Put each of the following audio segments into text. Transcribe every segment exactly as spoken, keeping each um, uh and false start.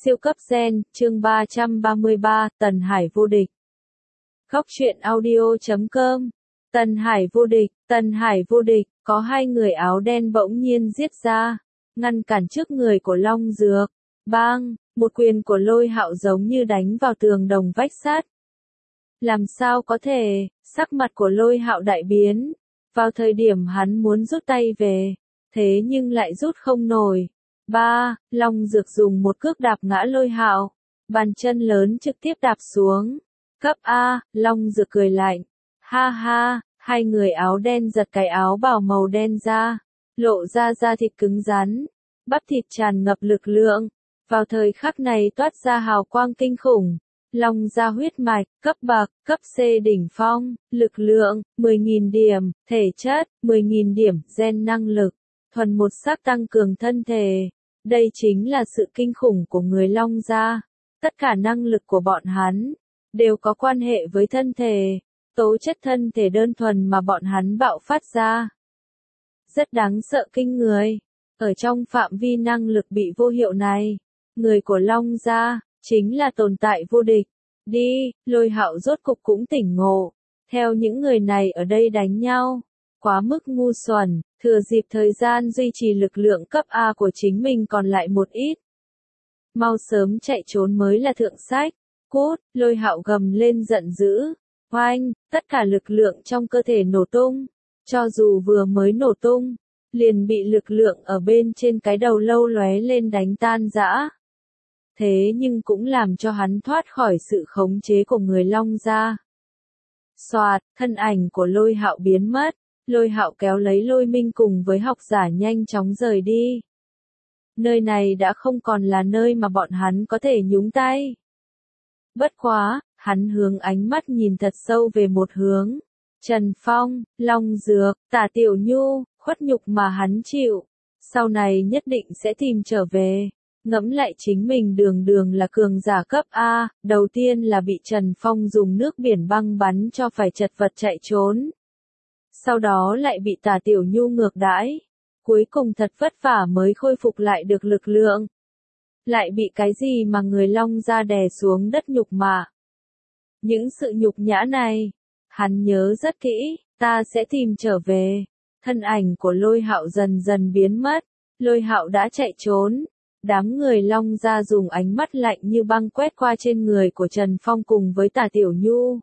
Siêu cấp gen, chương ba trăm ba mươi ba, Tần Hải vô địch. Góc truyện audio chấm com. Tần Hải vô địch, Tần Hải vô địch, có hai người áo đen bỗng nhiên giết ra, ngăn cản trước người của Long Dược. Bang, một quyền của Lôi Hạo giống như đánh vào tường đồng vách sắt. Làm sao có thể, sắc mặt của Lôi Hạo đại biến, vào thời điểm hắn muốn rút tay về, thế nhưng lại rút không nổi. Ba, Long Dược dùng một cước đạp ngã Lôi Hạo, bàn chân lớn trực tiếp đạp xuống. Cấp A, Long Dược cười lạnh. Ha ha, hai người áo đen giật cái áo bào màu đen ra, lộ ra da thịt cứng rắn, bắp thịt tràn ngập lực lượng. Vào thời khắc này toát ra hào quang kinh khủng. Long gia huyết mạch, cấp bậc, cấp C đỉnh phong, lực lượng, mười nghìn điểm, thể chất, mười nghìn điểm, gen năng lực, thuần một sắc tăng cường thân thể. Đây chính là sự kinh khủng của người Long gia. Tất cả năng lực của bọn hắn đều có quan hệ với thân thể, tố chất thân thể đơn thuần mà bọn hắn bạo phát ra. Rất đáng sợ kinh người. Ở trong phạm vi năng lực bị vô hiệu này, người của Long gia chính là tồn tại vô địch. Đi, Lôi Hạo rốt cục cũng tỉnh ngộ. Theo những người này ở đây đánh nhau, quá mức ngu xuẩn, thừa dịp thời gian duy trì lực lượng cấp A của chính mình còn lại một ít. Mau sớm chạy trốn mới là thượng sách. Cút, Lôi Hạo gầm lên giận dữ. Oanh, tất cả lực lượng trong cơ thể nổ tung. Cho dù vừa mới nổ tung, liền bị lực lượng ở bên trên cái đầu lâu lóe lên đánh tan rã. Thế nhưng cũng làm cho hắn thoát khỏi sự khống chế của người Long gia. Soạt, thân ảnh của Lôi Hạo biến mất, Lôi Hạo kéo lấy Lôi Minh cùng với học giả nhanh chóng rời đi. Nơi này đã không còn là nơi mà bọn hắn có thể nhúng tay. Bất quá, hắn hướng ánh mắt nhìn thật sâu về một hướng. Trần Phong, Long Dược, Tả Tiểu Nhu, khuất nhục mà hắn chịu, sau này nhất định sẽ tìm trở về. Ngẫm lại chính mình đường đường là cường giả cấp A, đầu tiên là bị Trần Phong dùng nước biển băng bắn cho phải chật vật chạy trốn. Sau đó lại bị Tả Tiểu Nhu ngược đãi. Cuối cùng thật vất vả mới khôi phục lại được lực lượng. Lại bị cái gì mà người Long gia đè xuống đất nhục mạ. Những sự nhục nhã này, hắn nhớ rất kỹ, ta sẽ tìm trở về. Thân ảnh của Lôi Hạo dần dần biến mất, Lôi Hạo đã chạy trốn. Đám người Long gia dùng ánh mắt lạnh như băng quét qua trên người của Trần Phong cùng với Tả Tiểu Nhu.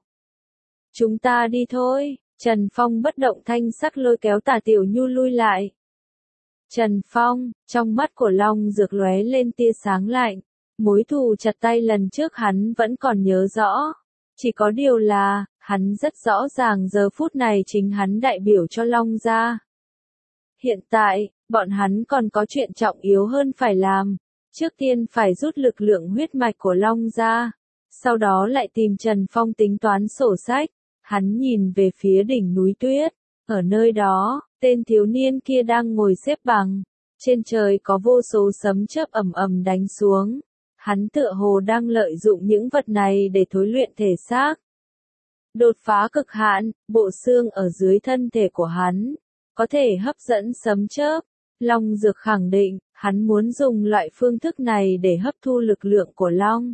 Chúng ta đi thôi, Trần Phong bất động thanh sắc lôi kéo Tả Tiểu Nhu lui lại. Trần Phong, trong mắt của Long Dược lóe lên tia sáng lạnh, mối thù chặt tay lần trước hắn vẫn còn nhớ rõ. Chỉ có điều là, hắn rất rõ ràng giờ phút này chính hắn đại biểu cho Long gia. Hiện tại, bọn hắn còn có chuyện trọng yếu hơn phải làm. Trước tiên phải rút lực lượng huyết mạch của Long gia, sau đó lại tìm Trần Phong tính toán sổ sách. Hắn nhìn về phía đỉnh núi tuyết, ở nơi đó, tên thiếu niên kia đang ngồi xếp bằng. Trên trời có vô số sấm chớp ầm ầm đánh xuống. Hắn tựa hồ đang lợi dụng những vật này để thối luyện thể xác. Đột phá cực hạn, bộ xương ở dưới thân thể của hắn có thể hấp dẫn sấm chớp. Long Dược khẳng định, hắn muốn dùng loại phương thức này để hấp thu lực lượng của Long.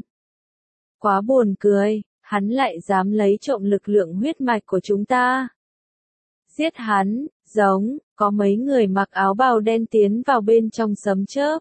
Quá buồn cười, hắn lại dám lấy trộm lực lượng huyết mạch của chúng ta. Giết hắn, giống, có mấy người mặc áo bào đen tiến vào bên trong sấm chớp.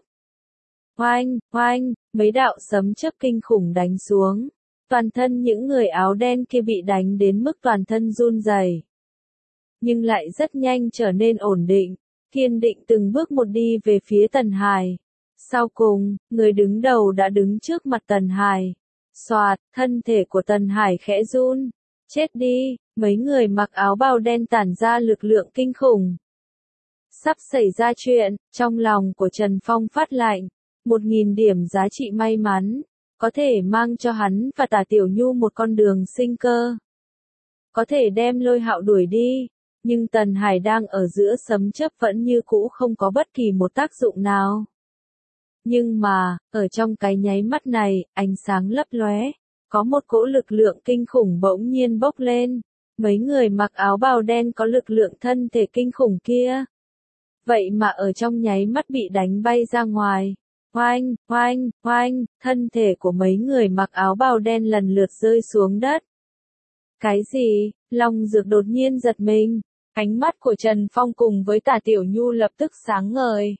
Oanh, oanh, mấy đạo sấm chớp kinh khủng đánh xuống. Toàn thân những người áo đen kia bị đánh đến mức toàn thân run rẩy, nhưng lại rất nhanh trở nên ổn định, kiên định từng bước một đi về phía Tần Hải. Sau cùng, người đứng đầu đã đứng trước mặt Tần Hải. Soạt, thân thể của Tần Hải khẽ run. Chết đi, mấy người mặc áo bào đen tản ra lực lượng kinh khủng. Sắp xảy ra chuyện, trong lòng của Trần Phong phát lạnh. Một nghìn điểm giá trị may mắn, có thể mang cho hắn và Tả Tiểu Nhu một con đường sinh cơ. Có thể đem Lôi Hạo đuổi đi, nhưng Tần Hải đang ở giữa sấm chớp vẫn như cũ không có bất kỳ một tác dụng nào. Nhưng mà, ở trong cái nháy mắt này, ánh sáng lấp lóe, có một cỗ lực lượng kinh khủng bỗng nhiên bốc lên. Mấy người mặc áo bào đen có lực lượng thân thể kinh khủng kia, vậy mà ở trong nháy mắt bị đánh bay ra ngoài. oanh, oanh, oanh, thân thể của mấy người mặc áo bào đen lần lượt rơi xuống đất. Cái gì? Long Dược đột nhiên giật mình, ánh mắt của Trần Phong cùng với Tả Tiểu Nhu lập tức sáng ngời.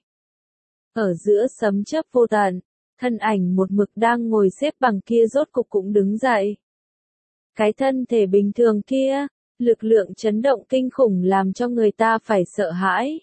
Ở giữa sấm chớp vô tận, thân ảnh một mực đang ngồi xếp bằng kia rốt cục cũng đứng dậy. Cái thân thể bình thường kia, lực lượng chấn động kinh khủng làm cho người ta phải sợ hãi.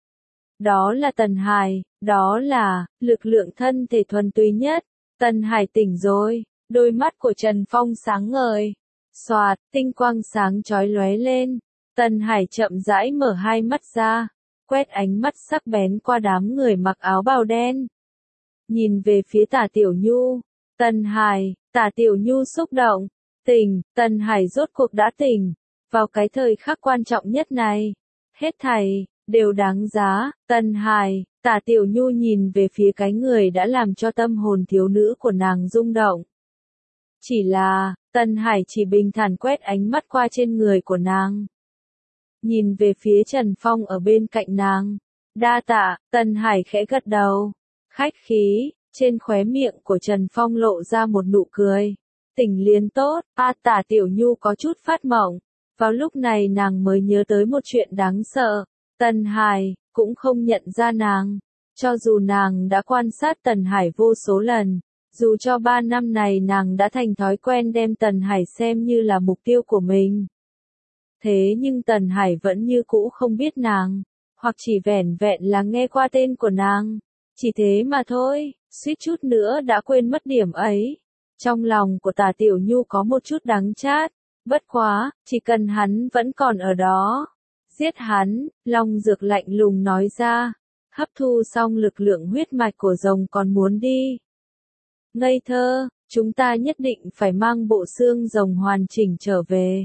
Đó là Tần Hải, đó là lực lượng thân thể thuần túy nhất. Tần Hải tỉnh rồi, đôi mắt của Trần Phong sáng ngời. Xoạt, tinh quang sáng chói lóe lên. Tần Hải chậm rãi mở hai mắt ra, quét ánh mắt sắc bén qua đám người mặc áo bào đen. Nhìn về phía Tả Tiểu Nhu, Tần Hải, Tả Tiểu Nhu xúc động, tỉnh, Tần Hải rốt cuộc đã tỉnh. Vào cái thời khắc quan trọng nhất này, hết thảy đều đáng giá. Tần Hải, Tả Tiểu Nhu nhìn về phía cái người đã làm cho tâm hồn thiếu nữ của nàng rung động. Chỉ là, Tần Hải chỉ bình thản quét ánh mắt qua trên người của nàng. Nhìn về phía Trần Phong ở bên cạnh nàng. Đa tạ, Tần Hải khẽ gật đầu. Khách khí, trên khóe miệng của Trần Phong lộ ra một nụ cười. Tỉnh liền tốt, a Tả Tiểu Nhu có chút phát mộng. Vào lúc này nàng mới nhớ tới một chuyện đáng sợ. Tần Hải cũng không nhận ra nàng. Cho dù nàng đã quan sát Tần Hải vô số lần, dù cho ba năm này nàng đã thành thói quen đem Tần Hải xem như là mục tiêu của mình. Thế nhưng Tần Hải vẫn như cũ không biết nàng, hoặc chỉ vẻn vẹn là nghe qua tên của nàng. Chỉ thế mà thôi, suýt chút nữa đã quên mất điểm ấy. Trong lòng của Tả Tiểu Nhu có một chút đắng chát. Bất quá, chỉ cần hắn vẫn còn ở đó. Giết hắn, Long Dược lạnh lùng nói ra. Hấp thu xong lực lượng huyết mạch của rồng còn muốn đi. Ngây thơ, chúng ta nhất định phải mang bộ xương rồng hoàn chỉnh trở về.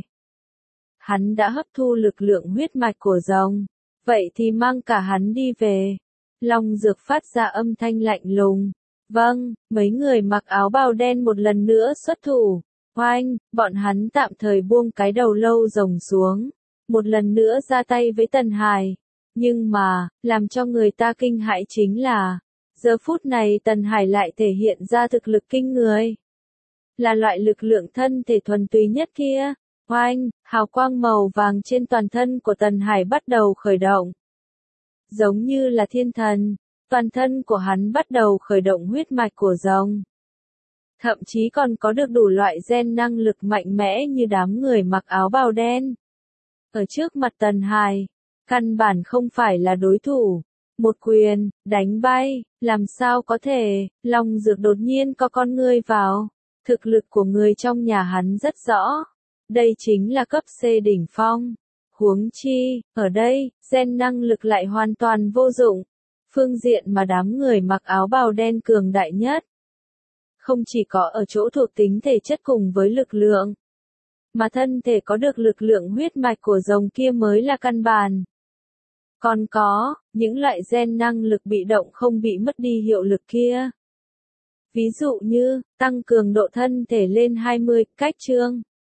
Hắn đã hấp thu lực lượng huyết mạch của rồng. Vậy thì mang cả hắn đi về. Long Dược phát ra âm thanh lạnh lùng. Vâng, mấy người mặc áo bào đen một lần nữa xuất thủ. Oanh, bọn hắn tạm thời buông cái đầu lâu rồng xuống. Một lần nữa ra tay với Tần Hải. Nhưng mà, làm cho người ta kinh hãi chính là, giờ phút này Tần Hải lại thể hiện ra thực lực kinh người. Là loại lực lượng thân thể thuần túy nhất kia. Oanh, hào quang màu vàng trên toàn thân của Tần Hải bắt đầu khởi động. Giống như là thiên thần, toàn thân của hắn bắt đầu khởi động huyết mạch của rồng. Thậm chí còn có được đủ loại gen năng lực mạnh mẽ như đám người mặc áo bào đen. Ở trước mặt Tần Hải, căn bản không phải là đối thủ. Một quyền, đánh bay, làm sao có thể, Long Dược đột nhiên có con ngươi vào. Thực lực của người trong nhà hắn rất rõ. Đây chính là cấp C đỉnh phong. Huống chi, ở đây, gen năng lực lại hoàn toàn vô dụng. Phương diện mà đám người mặc áo bào đen cường đại nhất. Không chỉ có ở chỗ thuộc tính thể chất cùng với lực lượng, mà thân thể có được lực lượng huyết mạch của rồng kia mới là căn bản. Còn có, những loại gen năng lực bị động không bị mất đi hiệu lực kia. Ví dụ như, tăng cường độ thân thể lên hai mươi, cách chương.